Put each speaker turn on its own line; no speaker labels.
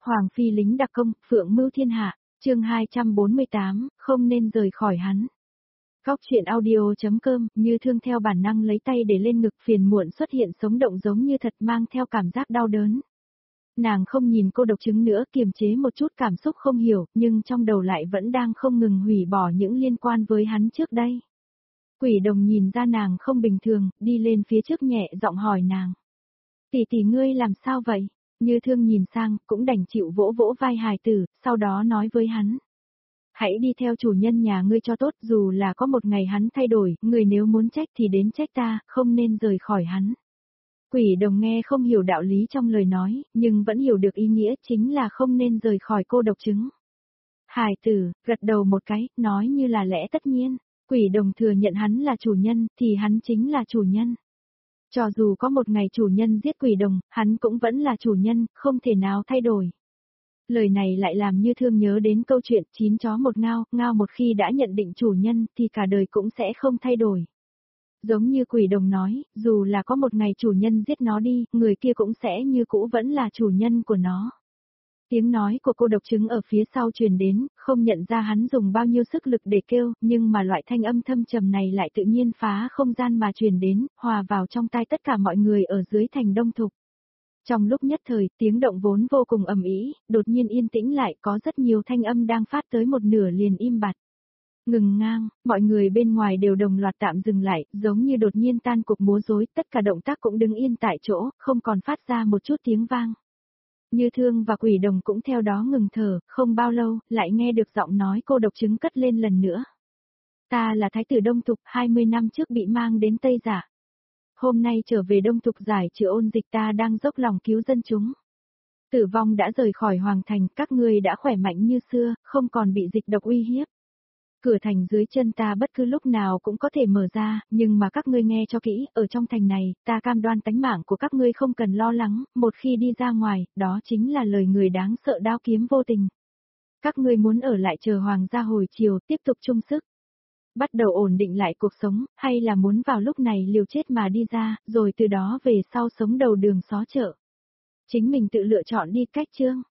Hoàng phi lính đặc công, phượng mưu thiên hạ, chương 248, không nên rời khỏi hắn. Góc chuyện audio.com, Như Thương theo bản năng lấy tay để lên ngực, phiền muộn xuất hiện sống động giống như thật, mang theo cảm giác đau đớn. Nàng không nhìn Cô Độc Trứng nữa, kiềm chế một chút cảm xúc không hiểu, nhưng trong đầu lại vẫn đang không ngừng hủy bỏ những liên quan với hắn trước đây. Quỷ Đồng nhìn ra nàng không bình thường, đi lên phía trước nhẹ giọng hỏi nàng. Tỷ ngươi làm sao vậy? Như Thương nhìn sang, cũng đành chịu vỗ vỗ vai hài tử, sau đó nói với hắn. Hãy đi theo chủ nhân nhà ngươi cho tốt, dù là có một ngày hắn thay đổi, người nếu muốn trách thì đến trách ta, không nên rời khỏi hắn. Quỷ Đồng nghe không hiểu đạo lý trong lời nói, nhưng vẫn hiểu được ý nghĩa, chính là không nên rời khỏi Cô Độc Trứng. Hài tử, gật đầu một cái, nói như là lẽ tất nhiên. Quỷ Đồng thừa nhận hắn là chủ nhân, thì hắn chính là chủ nhân. Cho dù có một ngày chủ nhân giết Quỷ Đồng, hắn cũng vẫn là chủ nhân, không thể nào thay đổi. Lời này lại làm Như Thương nhớ đến câu chuyện 9 chó một ngao, ngao một khi đã nhận định chủ nhân thì cả đời cũng sẽ không thay đổi. Giống như Quỷ Đồng nói, dù là có một ngày chủ nhân giết nó đi, người kia cũng sẽ như cũ vẫn là chủ nhân của nó. Tiếng nói của Cô Độc Trứng ở phía sau truyền đến, không nhận ra hắn dùng bao nhiêu sức lực để kêu, nhưng mà loại thanh âm thâm trầm này lại tự nhiên phá không gian mà truyền đến, hòa vào trong tai tất cả mọi người ở dưới thành Đông Thục. Trong lúc nhất thời, tiếng động vốn vô cùng ầm ĩ, đột nhiên yên tĩnh lại, có rất nhiều thanh âm đang phát tới một nửa liền im bặt. Ngừng ngang, mọi người bên ngoài đều đồng loạt tạm dừng lại, giống như đột nhiên tan cuộc múa rối, tất cả động tác cũng đứng yên tại chỗ, không còn phát ra một chút tiếng vang. Như Thương và Quỷ Đồng cũng theo đó ngừng thở, không bao lâu, lại nghe được giọng nói Cô Độc Trứng cất lên lần nữa. Ta là Thái tử Đông Thục, 20 năm trước bị mang đến Tây Giả. Hôm nay trở về Đông Thục giải trừ ôn dịch, ta đang dốc lòng cứu dân chúng. Tử vong đã rời khỏi Hoàng Thành, các ngươi đã khỏe mạnh như xưa, không còn bị dịch độc uy hiếp. Cửa thành dưới chân ta bất cứ lúc nào cũng có thể mở ra, nhưng mà các ngươi nghe cho kỹ, ở trong thành này, ta cam đoan tánh mạng của các ngươi không cần lo lắng, một khi đi ra ngoài, đó chính là lời người đáng sợ đao kiếm vô tình. Các ngươi muốn ở lại chờ hoàng gia hồi chiều, tiếp tục chung sức. Bắt đầu ổn định lại cuộc sống, hay là muốn vào lúc này liều chết mà đi ra, rồi từ đó về sau sống đầu đường xó chợ. Chính mình tự lựa chọn đi. Cách chương